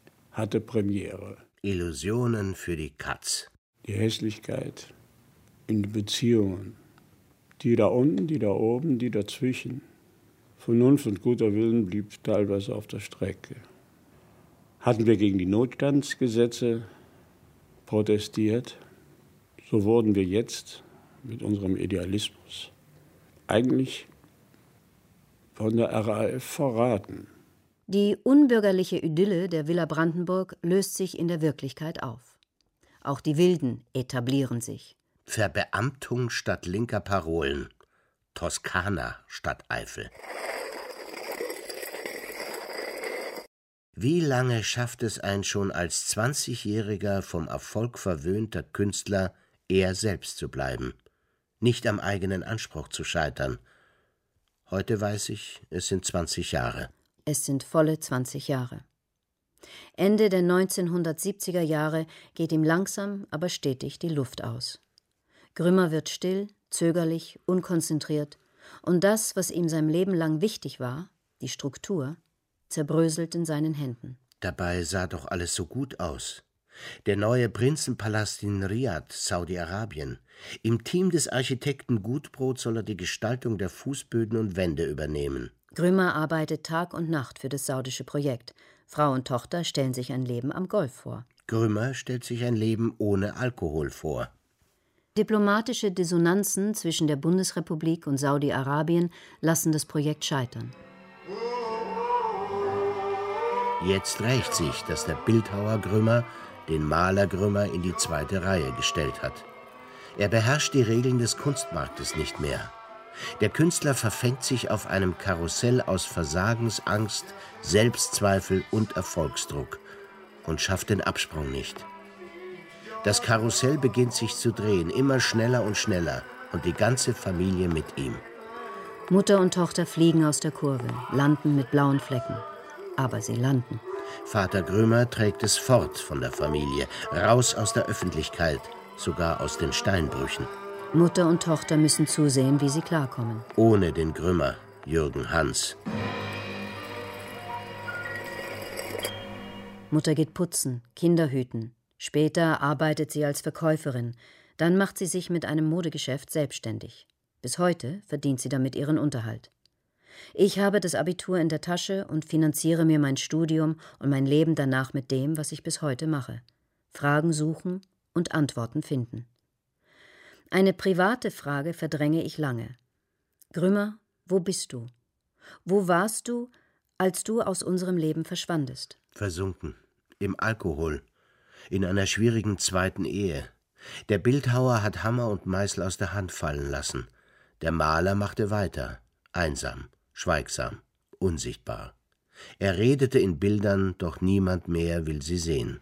hatte Premiere. Illusionen für die Katz. Die Hässlichkeit in den Beziehungen. Die da unten, die da oben, die dazwischen. Vernunft und guter Willen blieb teilweise auf der Strecke. Hatten wir gegen die Notstandsgesetze protestiert, so wurden wir jetzt mit unserem Idealismus eigentlich von der R A F verraten. Die unbürgerliche Idylle der Villa Brandenburg löst sich in der Wirklichkeit auf. Auch die Wilden etablieren sich. Verbeamtung statt linker Parolen. Toskana statt Eifel. Wie lange schafft es ein schon als zwanzigjähriger, vom Erfolg verwöhnter Künstler, er selbst zu bleiben, nicht am eigenen Anspruch zu scheitern? Heute weiß ich, es sind zwanzig Jahre. Es sind volle zwanzig Jahre. Ende der neunzehnhundertsiebziger Jahre geht ihm langsam, aber stetig die Luft aus. Grümmer wird still, zögerlich, unkonzentriert, und das, was ihm sein Leben lang wichtig war, die Struktur, zerbröselt in seinen Händen. Dabei sah doch alles so gut aus. Der neue Prinzenpalast in Riad, Saudi-Arabien. Im Team des Architekten Gutbrot soll er die Gestaltung der Fußböden und Wände übernehmen. Grümmer arbeitet Tag und Nacht für das saudische Projekt. Frau und Tochter stellen sich ein Leben am Golf vor. Grümmer stellt sich ein Leben ohne Alkohol vor. Diplomatische Dissonanzen zwischen der Bundesrepublik und Saudi-Arabien lassen das Projekt scheitern. Jetzt rächt sich, dass der Bildhauer Grümmer den Maler Grümmer in die zweite Reihe gestellt hat. Er beherrscht die Regeln des Kunstmarktes nicht mehr. Der Künstler verfängt sich auf einem Karussell aus Versagensangst, Selbstzweifel und Erfolgsdruck und schafft den Absprung nicht. Das Karussell beginnt sich zu drehen, immer schneller und schneller, und die ganze Familie mit ihm. Mutter und Tochter fliegen aus der Kurve, landen mit blauen Flecken. Aber sie landen. Vater Grümmer trägt es fort von der Familie, raus aus der Öffentlichkeit, sogar aus den Steinbrüchen. Mutter und Tochter müssen zusehen, wie sie klarkommen. Ohne den Grümmer, Jürgen Hans. Mutter geht putzen, Kinder hüten. Später arbeitet sie als Verkäuferin. Dann macht sie sich mit einem Modegeschäft selbstständig. Bis heute verdient sie damit ihren Unterhalt. Ich habe das Abitur in der Tasche und finanziere mir mein Studium und mein Leben danach mit dem, was ich bis heute mache. Fragen suchen und Antworten finden. Eine private Frage verdränge ich lange. Grümmer, wo bist du? Wo warst du, als du aus unserem Leben verschwandest? Versunken. Im Alkohol. In einer schwierigen zweiten Ehe. Der Bildhauer hat Hammer und Meißel aus der Hand fallen lassen. Der Maler machte weiter. Einsam. Schweigsam, unsichtbar. Er redete in Bildern, doch niemand mehr will sie sehen.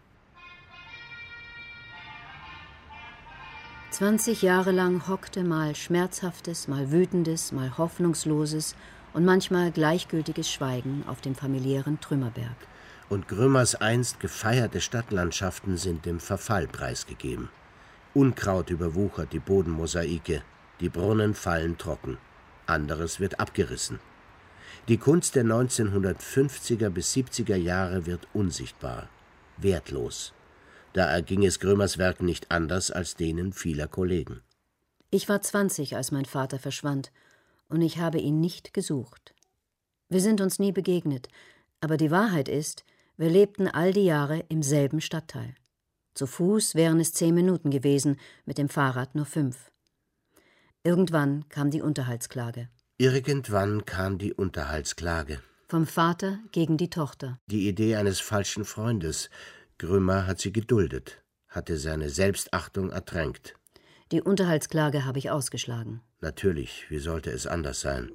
Zwanzig Jahre lang hockte mal schmerzhaftes, mal wütendes, mal hoffnungsloses und manchmal gleichgültiges Schweigen auf dem familiären Trümmerberg. Und Grümmers einst gefeierte Stadtlandschaften sind dem Verfall preisgegeben. Unkraut überwuchert die Bodenmosaike, die Brunnen fallen trocken, anderes wird abgerissen. Die Kunst der neunzehnhundertfünfziger bis siebziger Jahre wird unsichtbar, wertlos. Da erging es Grümmers Werken nicht anders als denen vieler Kollegen. Ich war zwanzig, als mein Vater verschwand, und ich habe ihn nicht gesucht. Wir sind uns nie begegnet, aber die Wahrheit ist, wir lebten all die Jahre im selben Stadtteil. Zu Fuß wären es zehn Minuten gewesen, mit dem Fahrrad nur fünf. Irgendwann kam die Unterhaltsklage. Irgendwann kam die Unterhaltsklage. Vom Vater gegen die Tochter. Die Idee eines falschen Freundes. Grümmer hat sie geduldet, hatte seine Selbstachtung ertränkt. Die Unterhaltsklage habe ich ausgeschlagen. Natürlich, wie sollte es anders sein?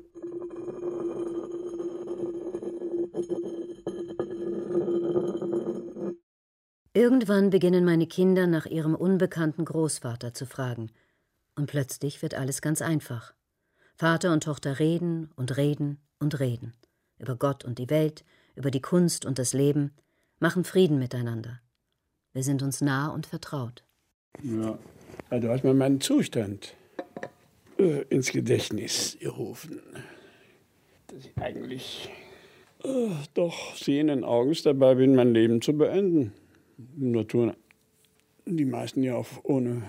Irgendwann beginnen meine Kinder nach ihrem unbekannten Großvater zu fragen. Und plötzlich wird alles ganz einfach. Vater und Tochter reden und reden und reden. Über Gott und die Welt, über die Kunst und das Leben, machen Frieden miteinander. Wir sind uns nah und vertraut. Ja, ja du hast mir meinen Zustand äh, ins Gedächtnis gerufen. Dass ich eigentlich äh, doch sehenden Augens dabei bin, mein Leben zu beenden. Nur tun die meisten ja auch ohne,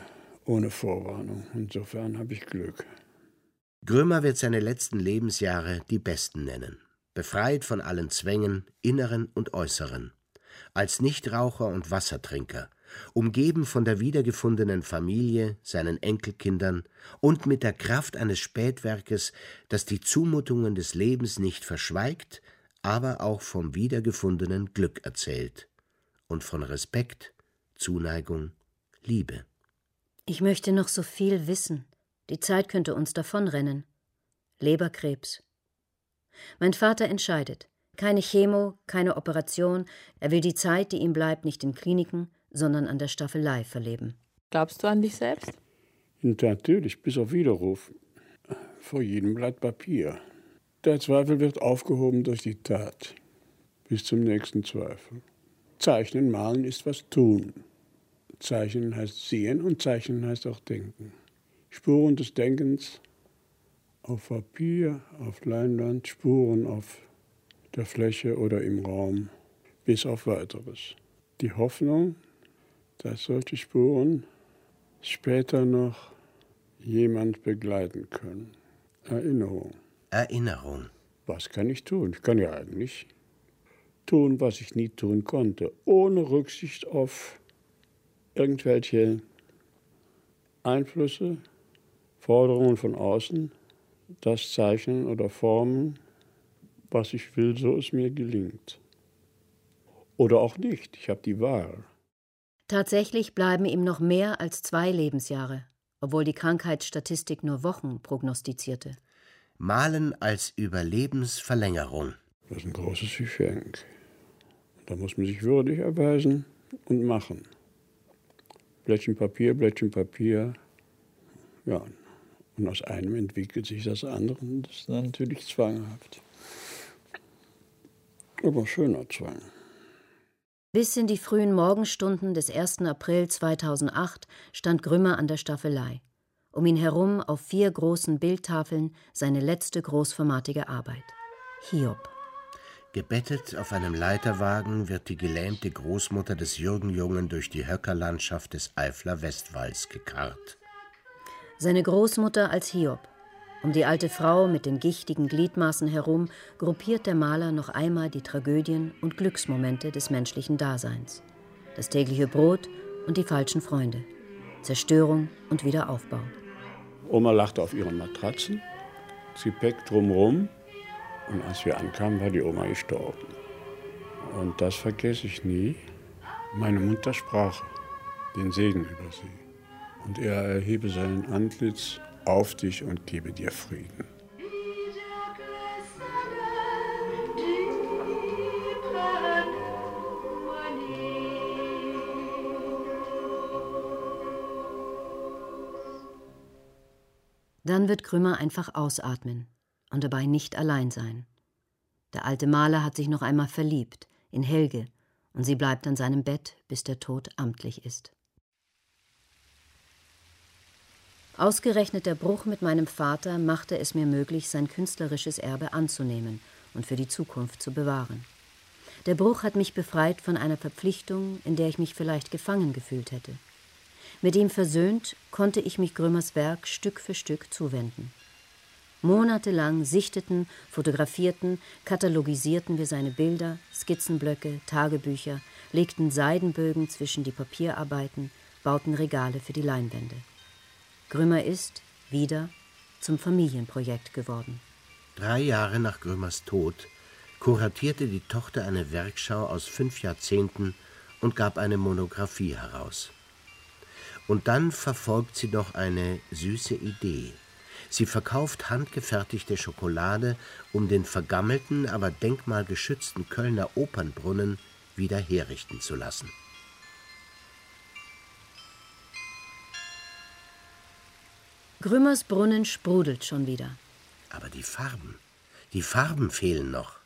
ohne Vorwarnung. Insofern habe ich Glück. Grömer wird seine letzten Lebensjahre die besten nennen. Befreit von allen Zwängen, inneren und äußeren. Als Nichtraucher und Wassertrinker, umgeben von der wiedergefundenen Familie, seinen Enkelkindern und mit der Kraft eines Spätwerkes, das die Zumutungen des Lebens nicht verschweigt, aber auch vom wiedergefundenen Glück erzählt und von Respekt, Zuneigung, Liebe. Ich möchte noch so viel wissen. Die Zeit könnte uns davonrennen. Leberkrebs. Mein Vater entscheidet. Keine Chemo, keine Operation. Er will die Zeit, die ihm bleibt, nicht in Kliniken, sondern an der Staffelei verleben. Glaubst du an dich selbst? Natürlich, bis auf Widerruf. Vor jedem Blatt Papier. Der Zweifel wird aufgehoben durch die Tat. Bis zum nächsten Zweifel. Zeichnen, malen ist was tun. Zeichnen heißt sehen und zeichnen heißt auch denken. Spuren des Denkens auf Papier, auf Leinwand, Spuren auf der Fläche oder im Raum, bis auf Weiteres. Die Hoffnung, dass solche Spuren später noch jemand begleiten können. Erinnerung. Erinnerung. Was kann ich tun? Ich kann ja eigentlich tun, was ich nie tun konnte, ohne Rücksicht auf irgendwelche Einflüsse, Forderungen von außen, das Zeichnen oder Formen, was ich will, so es mir gelingt. Oder auch nicht, ich habe die Wahl. Tatsächlich bleiben ihm noch mehr als zwei Lebensjahre, obwohl die Krankheitsstatistik nur Wochen prognostizierte. Malen als Überlebensverlängerung. Das ist ein großes Geschenk. Da muss man sich würdig erweisen und machen. Blättchen Papier, Blättchen Papier. Ja, und aus einem entwickelt sich das andere. Und das ist natürlich zwanghaft. Aber schöner Zwang. Bis in die frühen Morgenstunden des ersten April zweitausendacht stand Grümmer an der Staffelei. Um ihn herum auf vier großen Bildtafeln seine letzte großformatige Arbeit. Hiob. Gebettet auf einem Leiterwagen wird die gelähmte Großmutter des Jürgenjungen durch die Höckerlandschaft des Eifler Westwalds gekarrt. Seine Großmutter als Hiob. Um die alte Frau mit den gichtigen Gliedmaßen herum gruppiert der Maler noch einmal die Tragödien und Glücksmomente des menschlichen Daseins. Das tägliche Brot und die falschen Freunde. Zerstörung und Wiederaufbau. Oma lachte auf ihren Matratzen, Gepäck drumherum. Und als wir ankamen, war die Oma gestorben. Und das vergesse ich nie. Meine Mutter sprach den Segen über sie. Und er erhebe seinen Antlitz auf dich und gebe dir Frieden. Dann wird Grümmer einfach ausatmen und dabei nicht allein sein. Der alte Maler hat sich noch einmal verliebt in Helge und sie bleibt an seinem Bett, bis der Tod amtlich ist. Ausgerechnet der Bruch mit meinem Vater machte es mir möglich, sein künstlerisches Erbe anzunehmen und für die Zukunft zu bewahren. Der Bruch hat mich befreit von einer Verpflichtung, in der ich mich vielleicht gefangen gefühlt hätte. Mit ihm versöhnt, konnte ich mich Grömers Werk Stück für Stück zuwenden. Monatelang sichteten, fotografierten, katalogisierten wir seine Bilder, Skizzenblöcke, Tagebücher, legten Seidenbögen zwischen die Papierarbeiten, bauten Regale für die Leinwände. Grümmer ist, wieder, zum Familienprojekt geworden. Drei Jahre nach Grömers Tod kuratierte die Tochter eine Werkschau aus fünf Jahrzehnten und gab eine Monographie heraus. Und dann verfolgt sie noch eine süße Idee. Sie verkauft handgefertigte Schokolade, um den vergammelten, aber denkmalgeschützten Kölner Opernbrunnen wieder herrichten zu lassen. Grümers Brunnen sprudelt schon wieder. Aber die Farben, die Farben fehlen noch.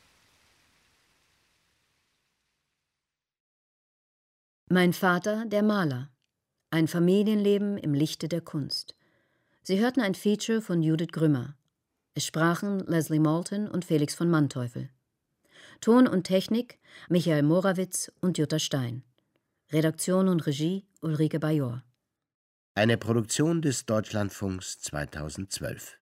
Mein Vater, der Maler. Ein Familienleben im Lichte der Kunst. Sie hörten ein Feature von Judith Grümmer. Es sprachen Leslie Malton und Felix von Manteuffel. Ton und Technik Michael Morawitz und Jutta Stein. Redaktion und Regie Ulrike Bajor. Eine Produktion des Deutschlandfunks zweitausendzwölf.